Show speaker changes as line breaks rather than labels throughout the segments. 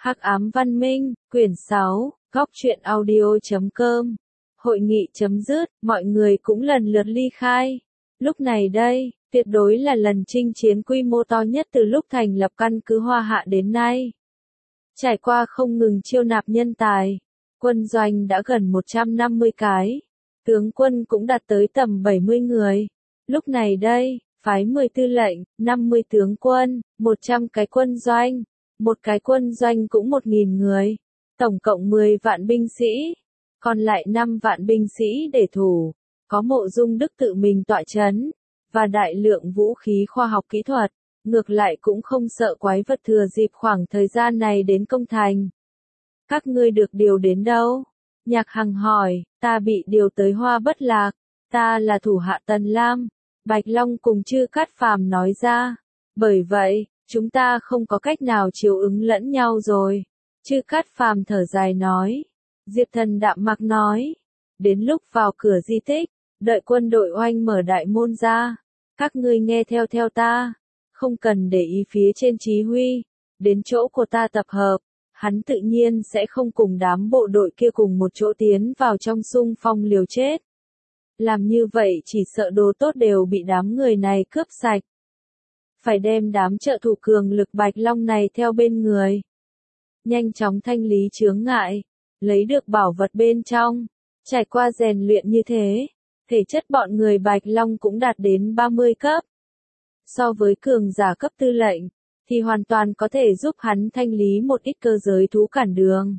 Hắc ám văn minh, quyển 6, góc truyện audio.com. Hội nghị chấm dứt, mọi người cũng lần lượt ly khai. Lúc này đây, tuyệt đối là lần chinh chiến quy mô to nhất từ lúc thành lập căn cứ Hoa Hạ đến nay. Trải qua không ngừng chiêu nạp nhân tài, quân doanh đã gần 150 cái, tướng quân cũng đạt tới tầm 70 người. Lúc này đây, phái 10 tư lệnh, 50 tướng quân, 100 cái quân doanh, một cái quân doanh cũng 1.000 người, tổng cộng 10 vạn binh sĩ, còn lại 5 vạn binh sĩ để thủ, có Mộ Dung Đức tự mình tọa chấn, và đại lượng vũ khí khoa học kỹ thuật, ngược lại cũng không sợ quái vật thừa dịp khoảng thời gian này đến công thành. Các ngươi được điều đến đâu? Nhạc Hằng hỏi, ta bị điều tới Hoa Bất Lạc, ta là thủ hạ Tần Lam, Bạch Long cùng Chư Cát Phàm nói ra. Bởi vậy, chúng ta không có cách nào chiếu ứng lẫn nhau rồi. Chư Cát Phàm thở dài nói. Diệp Thần đạm mạc nói. Đến lúc vào cửa di tích, đợi quân đội oanh mở đại môn ra. Các ngươi nghe theo ta. Không cần để ý phía trên chỉ huy. Đến chỗ của ta tập hợp. Hắn tự nhiên sẽ không cùng đám bộ đội kia cùng một chỗ tiến vào trong xung phong liều chết. Làm như vậy chỉ sợ đồ tốt đều bị đám người này cướp sạch. Phải đem đám trợ thủ cường lực Bạch Long này theo bên người. Nhanh chóng thanh lý chướng ngại, lấy được bảo vật bên trong. Trải qua rèn luyện như thế, thể chất bọn người Bạch Long cũng đạt đến 30 cấp. So với cường giả cấp tư lệnh, thì hoàn toàn có thể giúp hắn thanh lý một ít cơ giới thú cản đường.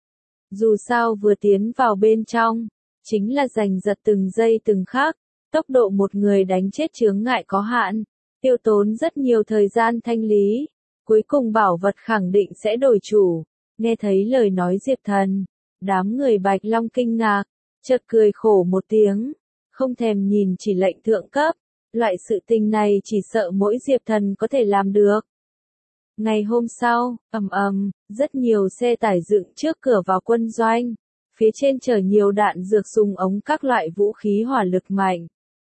Dù sao vừa tiến vào bên trong, chính là giành giật từng giây từng khắc, tốc độ một người đánh chết chướng ngại có hạn, tiêu tốn rất nhiều thời gian thanh lý, cuối cùng bảo vật khẳng định sẽ đổi chủ. Nghe thấy lời nói Diệp Thần, đám người Bạch Long kinh ngạc, chợt cười khổ một tiếng, không thèm nhìn chỉ lệnh thượng cấp, loại sự tình này chỉ sợ mỗi Diệp Thần có thể làm được. Ngày hôm sau, rất nhiều xe tải dựng trước cửa vào quân doanh, phía trên chở nhiều đạn dược súng ống các loại vũ khí hỏa lực mạnh.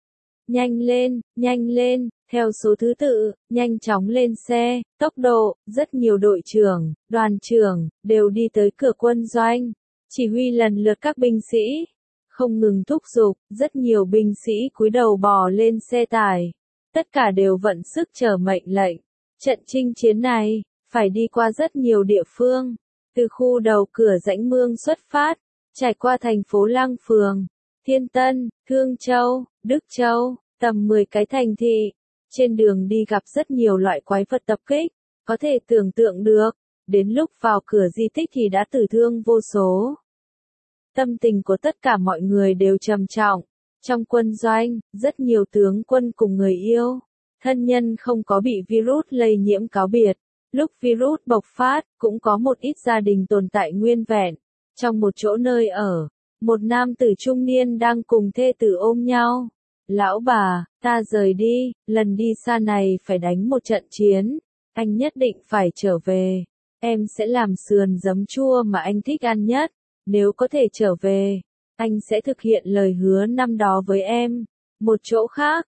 Nhanh lên, theo số thứ tự, nhanh chóng lên xe, tốc độ, rất nhiều đội trưởng, đoàn trưởng, đều đi tới cửa quân doanh, chỉ huy lần lượt các binh sĩ, không ngừng thúc giục, rất nhiều binh sĩ cúi đầu bò lên xe tải, tất cả đều vận sức chờ mệnh lệnh. Trận chinh chiến này, phải đi qua rất nhiều địa phương, từ khu đầu cửa Rãnh Mương xuất phát, trải qua thành phố Lăng Phường, Thiên Tân, Thương Châu, Đức Châu, tầm 10 cái thành thị. Trên đường đi gặp rất nhiều loại quái vật tập kích, có thể tưởng tượng được, đến lúc vào cửa di tích thì đã tử thương vô số. Tâm tình của tất cả mọi người đều trầm trọng. Trong quân doanh, rất nhiều tướng quân cùng người yêu, thân nhân không có bị virus lây nhiễm cáo biệt. Lúc virus bộc phát, cũng có một ít gia đình tồn tại nguyên vẹn. Trong một chỗ nơi ở, một nam tử trung niên đang cùng thê tử ôm nhau. Lão bà, ta rời đi, lần đi xa này phải đánh một trận chiến. Anh nhất định phải trở về. Em sẽ làm sườn giấm chua mà anh thích ăn nhất. Nếu có thể trở về, anh sẽ thực hiện lời hứa năm đó với em. Một chỗ khác,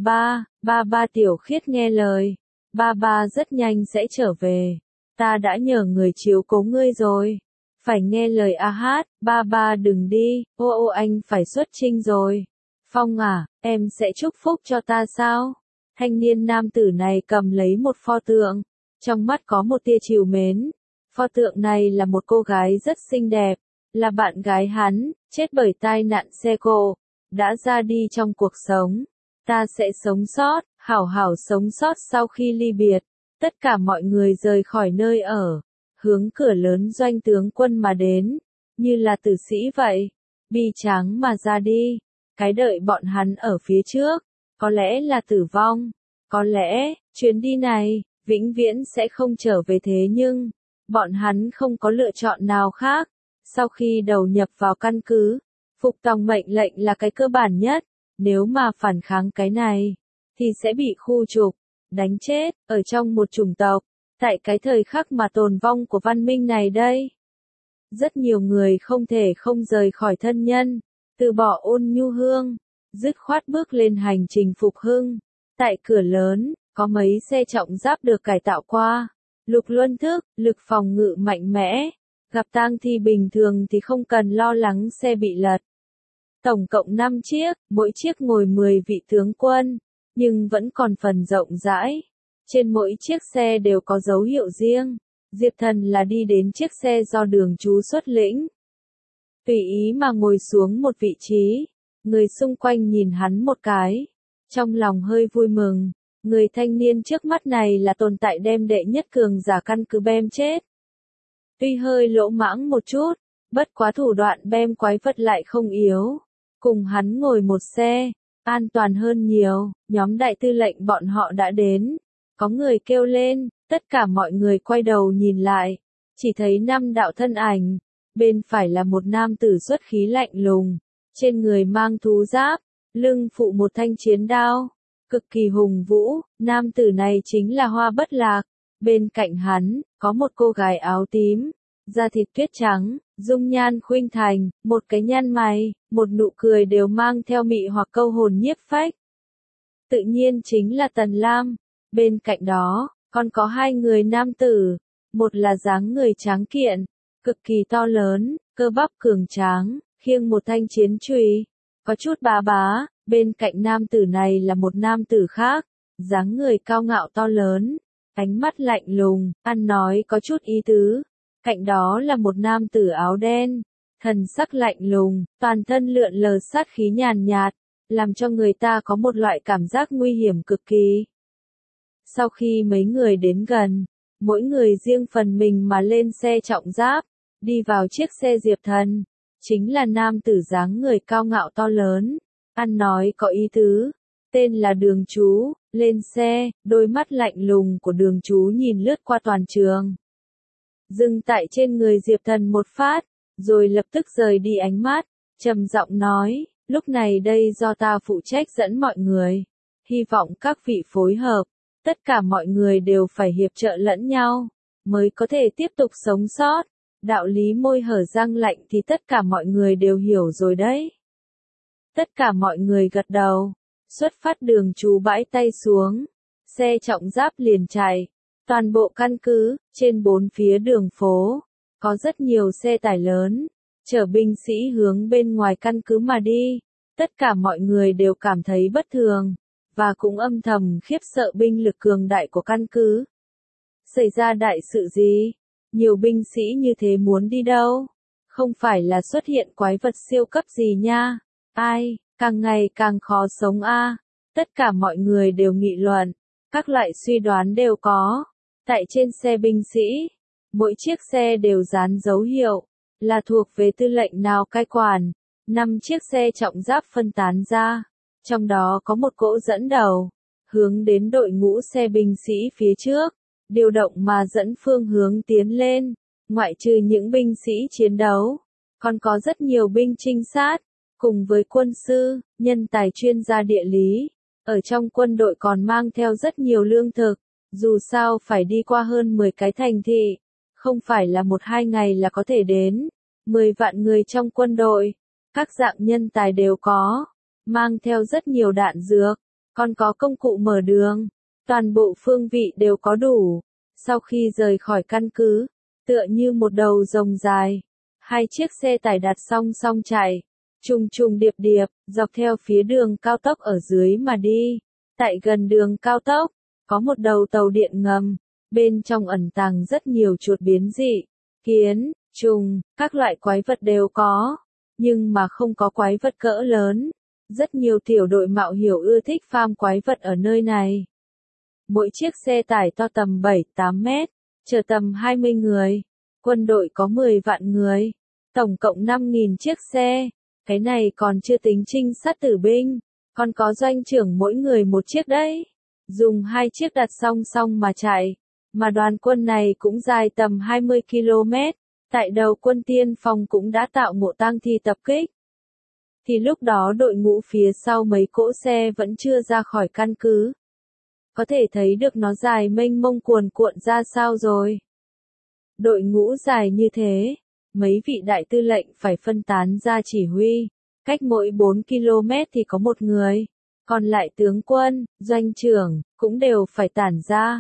ba Tiểu Khiết nghe lời. Ba rất nhanh sẽ trở về. Ta đã nhờ người chiếu cố ngươi rồi. Phải nghe lời a hát, ba đừng đi, ô anh phải xuất chinh rồi. Phong à, em sẽ chúc phúc cho ta sao? Thanh niên nam tử này cầm lấy một pho tượng, trong mắt có một tia trìu mến. Pho tượng này là một cô gái rất xinh đẹp, là bạn gái hắn, chết bởi tai nạn xe cộ, đã ra đi trong cuộc sống. Ta sẽ sống sót, hảo hảo sống sót sau khi ly biệt. Tất cả mọi người rời khỏi nơi ở, hướng cửa lớn doanh tướng quân mà đến, như là tử sĩ vậy, bi tráng mà ra đi. Cái đợi bọn hắn ở phía trước, có lẽ là tử vong, có lẽ, chuyến đi này, vĩnh viễn sẽ không trở về thế nhưng, bọn hắn không có lựa chọn nào khác. Sau khi đầu nhập vào căn cứ, phục tòng mệnh lệnh là cái cơ bản nhất, nếu mà phản kháng cái này, thì sẽ bị khu trục, đánh chết, ở trong một chủng tộc, tại cái thời khắc mà tồn vong của văn minh này đây. Rất nhiều người không thể không rời khỏi thân nhân, từ bỏ Ôn Nhu Hương, dứt khoát bước lên hành trình phục hưng. Tại cửa lớn, có mấy xe trọng giáp được cải tạo qua, Lục Luân thức, lực phòng ngự mạnh mẽ. Gặp tang thi bình thường thì không cần lo lắng xe bị lật. Tổng cộng 5 chiếc, mỗi chiếc ngồi 10 vị tướng quân, nhưng vẫn còn phần rộng rãi. Trên mỗi chiếc xe đều có dấu hiệu riêng. Diệp Thần là đi đến chiếc xe do Đường Chú xuất lĩnh. Tùy ý mà ngồi xuống một vị trí. Người xung quanh nhìn hắn một cái. Trong lòng hơi vui mừng. Người thanh niên trước mắt này là tồn tại đem đệ nhất cường giả căn cứ bem chết. Tuy hơi lỗ mãng một chút, bất quá thủ đoạn bem quái vật lại không yếu. Cùng hắn ngồi một xe, an toàn hơn nhiều, nhóm đại tư lệnh bọn họ đã đến. Có người kêu lên, tất cả mọi người quay đầu nhìn lại, chỉ thấy 5 đạo thân ảnh. Bên phải là một nam tử xuất khí lạnh lùng, trên người mang thú giáp, lưng phụ một thanh chiến đao, cực kỳ hùng vũ. Nam tử này chính là Hoa Bất Lạc. Bên cạnh hắn, có một cô gái áo tím, da thịt tuyết trắng, dung nhan khuynh thành, một cái nhăn mày, một nụ cười đều mang theo mị hoặc câu hồn nhiếp phách. Tự nhiên chính là Tần Lam. Bên cạnh đó, còn có 2 người nam tử, một là dáng người tráng kiện, cực kỳ to lớn, cơ bắp cường tráng, khiêng một thanh chiến chùy, có chút bá bá. Bên cạnh nam tử này là một nam tử khác, dáng người cao ngạo to lớn, ánh mắt lạnh lùng, ăn nói có chút ý tứ. Cạnh đó là một nam tử áo đen, thần sắc lạnh lùng, toàn thân lượn lờ sát khí nhàn nhạt, làm cho người ta có một loại cảm giác nguy hiểm cực kỳ. Sau khi mấy người đến gần, mỗi người riêng phần mình mà lên xe trọng giáp, đi vào chiếc xe Diệp Thần, chính là nam tử dáng người cao ngạo to lớn, ăn nói có ý tứ, tên là Đường Chú. Lên xe, đôi mắt lạnh lùng của Đường Chú nhìn lướt qua toàn trường, dừng tại trên người Diệp Thần một phát, rồi lập tức rời đi ánh mắt, trầm giọng nói, lúc này đây do ta phụ trách dẫn mọi người, hy vọng các vị phối hợp, tất cả mọi người đều phải hiệp trợ lẫn nhau, mới có thể tiếp tục sống sót. Đạo lý môi hở răng lạnh thì tất cả mọi người đều hiểu rồi đấy. Tất cả mọi người gật đầu. Xuất phát. Đường Chú bãi tay xuống, xe trọng giáp liền chạy. Toàn bộ căn cứ, trên 4 phía đường phố, có rất nhiều xe tải lớn, chở binh sĩ hướng bên ngoài căn cứ mà đi. Tất cả mọi người đều cảm thấy bất thường, và cũng âm thầm khiếp sợ binh lực cường đại của căn cứ. Xảy ra đại sự gì? Nhiều binh sĩ như thế muốn đi đâu? Không phải là xuất hiện quái vật siêu cấp gì nha? Ai, càng ngày càng khó sống a. Tất cả mọi người đều nghị luận, các loại suy đoán đều có. Tại trên xe binh sĩ, mỗi chiếc xe đều dán dấu hiệu, là thuộc về tư lệnh nào cai quản. 5 chiếc xe trọng giáp phân tán ra, trong đó có một cỗ dẫn đầu, hướng đến đội ngũ xe binh sĩ phía trước, điều động mà dẫn phương hướng tiến lên. Ngoại trừ những binh sĩ chiến đấu, còn có rất nhiều binh trinh sát, cùng với quân sư, nhân tài chuyên gia địa lý. Ở trong quân đội còn mang theo rất nhiều lương thực, dù sao phải đi qua hơn 10 cái thành thị, không phải là 1-2 ngày là có thể đến. 10 vạn người trong quân đội, các dạng nhân tài đều có, mang theo rất nhiều đạn dược, còn có công cụ mở đường, toàn bộ phương vị đều có đủ. Sau khi rời khỏi căn cứ, tựa như một đầu rồng dài, 2 chiếc xe tải đặt song song chạy, trùng trùng điệp điệp, dọc theo phía đường cao tốc ở dưới mà đi. Tại gần đường cao tốc, có một đầu tàu điện ngầm, bên trong ẩn tàng rất nhiều chuột biến dị, kiến, trùng, các loại quái vật đều có, nhưng mà không có quái vật cỡ lớn. Rất nhiều tiểu đội mạo hiểm ưa thích farm quái vật ở nơi này. Mỗi chiếc xe tải to tầm 7-8 mét, chở tầm 20 người. Quân đội có 10 vạn người, tổng cộng 5.000 chiếc xe. Cái này còn chưa tính trinh sát tử binh, còn có doanh trưởng mỗi người một chiếc đấy. Dùng 2 chiếc đặt song song mà chạy, mà đoàn quân này cũng dài tầm 20 km. Tại đầu quân tiên phong cũng đã tạo ngộ tang thi tập kích. Thì lúc đó đội ngũ phía sau mấy cỗ xe vẫn chưa ra khỏi căn cứ. Có thể thấy được nó dài mênh mông cuồn cuộn ra sao rồi. Đội ngũ dài như thế, mấy vị đại tư lệnh phải phân tán ra chỉ huy, cách mỗi 4 km thì có một người, còn lại tướng quân, doanh trưởng, cũng đều phải tản ra.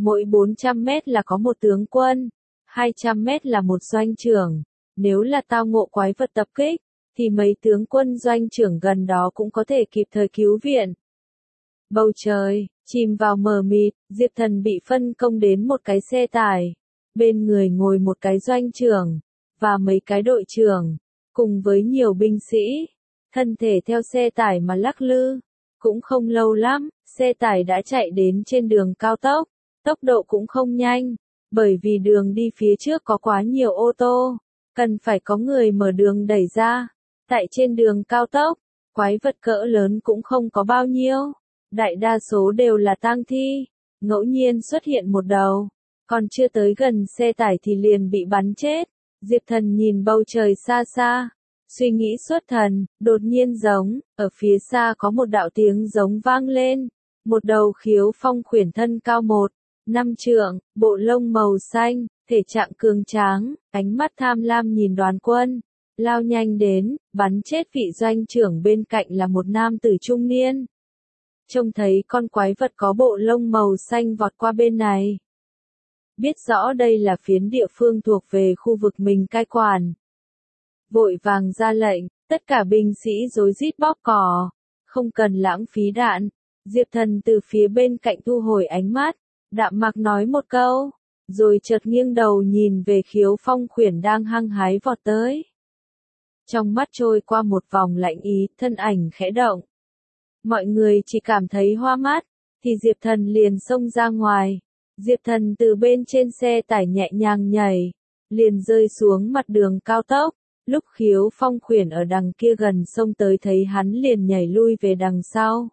Mỗi 400 mét là có một tướng quân, 200 mét là một doanh trưởng. Nếu là tao ngộ quái vật tập kích, thì mấy tướng quân doanh trưởng gần đó cũng có thể kịp thời cứu viện. Bầu trời, chìm vào mờ mịt, Diệp Thần bị phân công đến một cái xe tải. Bên người ngồi một cái doanh trưởng, và mấy cái đội trưởng, cùng với nhiều binh sĩ. Thân thể theo xe tải mà lắc lư. Cũng không lâu lắm, xe tải đã chạy đến trên đường cao tốc. Tốc độ cũng không nhanh, bởi vì đường đi phía trước có quá nhiều ô tô. Cần phải có người mở đường đẩy ra. Tại trên đường cao tốc, quái vật cỡ lớn cũng không có bao nhiêu. Đại đa số đều là tang thi. Ngẫu nhiên xuất hiện một đầu. Còn chưa tới gần xe tải thì liền bị bắn chết. Diệp Thần nhìn bầu trời xa xa. Suy nghĩ xuất thần, đột nhiên giống, ở phía xa có một đạo tiếng giống vang lên. Một đầu khiếu phong khuyển thân cao 1,5 trượng, bộ lông màu xanh, thể trạng cường tráng, ánh mắt tham lam nhìn Đoàn Quân. Lao nhanh đến, bắn chết vị doanh trưởng bên cạnh là một nam tử trung niên. Trông thấy con quái vật có bộ lông màu xanh vọt qua bên này. Biết rõ đây là phiến địa phương thuộc về khu vực mình cai quản. Vội vàng ra lệnh, tất cả binh sĩ rối rít bóp cò. Không cần lãng phí đạn. Diệp Thần từ phía bên cạnh thu hồi ánh mắt, đạm mạc nói một câu, rồi chợt nghiêng đầu nhìn về khiếu phong khuyển đang hăng hái vọt tới. Trong mắt trôi qua một vòng lạnh ý, thân ảnh khẽ động. Mọi người chỉ cảm thấy hoa mắt, thì Diệp Thần liền xông ra ngoài. Diệp Thần từ bên trên xe tải nhẹ nhàng nhảy, liền rơi xuống mặt đường cao tốc. Lúc khiếu phong khuyển ở đằng kia gần sông tới thấy hắn liền nhảy lui về đằng sau.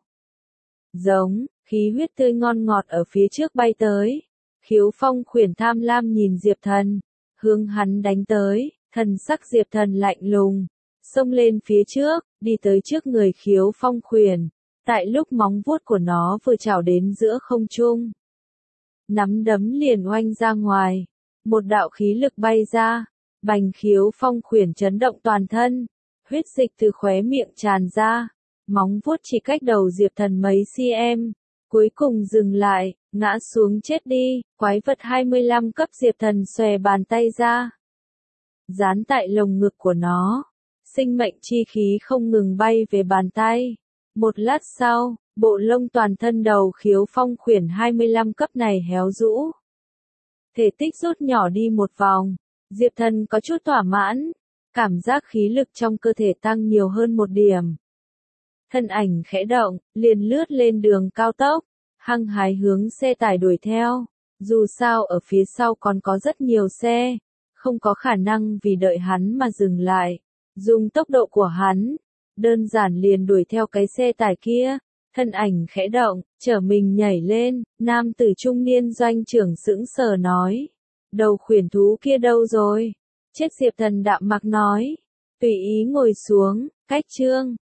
Giống, khí huyết tươi ngon ngọt ở phía trước bay tới. Khiếu phong khuyển tham lam nhìn Diệp Thần, hướng hắn đánh tới, thần sắc Diệp Thần lạnh lùng, xông lên phía trước, đi tới trước người khiếu phong khuyển. Tại lúc móng vuốt của nó vừa chảo đến giữa không trung, nắm đấm liền oanh ra ngoài, một đạo khí lực bay ra, bành khiếu phong khuyển chấn động toàn thân, huyết dịch từ khóe miệng tràn ra, móng vuốt chỉ cách đầu Diệp Thần mấy cm, cuối cùng dừng lại, ngã xuống chết đi. Quái vật 25 cấp Diệp Thần xòe bàn tay ra, dán tại lồng ngực của nó, sinh mệnh chi khí không ngừng bay về bàn tay. Một lát sau, bộ lông toàn thân đầu khiếu phong khuyển 25 cấp này héo rũ, thể tích rút nhỏ đi một vòng. Diệp Thần có chút thỏa mãn, cảm giác khí lực trong cơ thể tăng nhiều hơn một điểm. Thân ảnh khẽ động, liền lướt lên đường cao tốc, hăng hái hướng xe tải đuổi theo. Dù sao ở phía sau còn có rất nhiều xe, không có khả năng vì đợi hắn mà dừng lại. Dùng tốc độ của hắn, đơn giản liền đuổi theo cái xe tải kia. Thân ảnh khẽ động, trở mình nhảy lên, nam tử trung niên doanh trưởng sững sờ nói. Đầu khuyển thú kia đâu rồi? Chết. Diệp Thần đạm mạc nói. Tùy ý ngồi xuống, cách chương.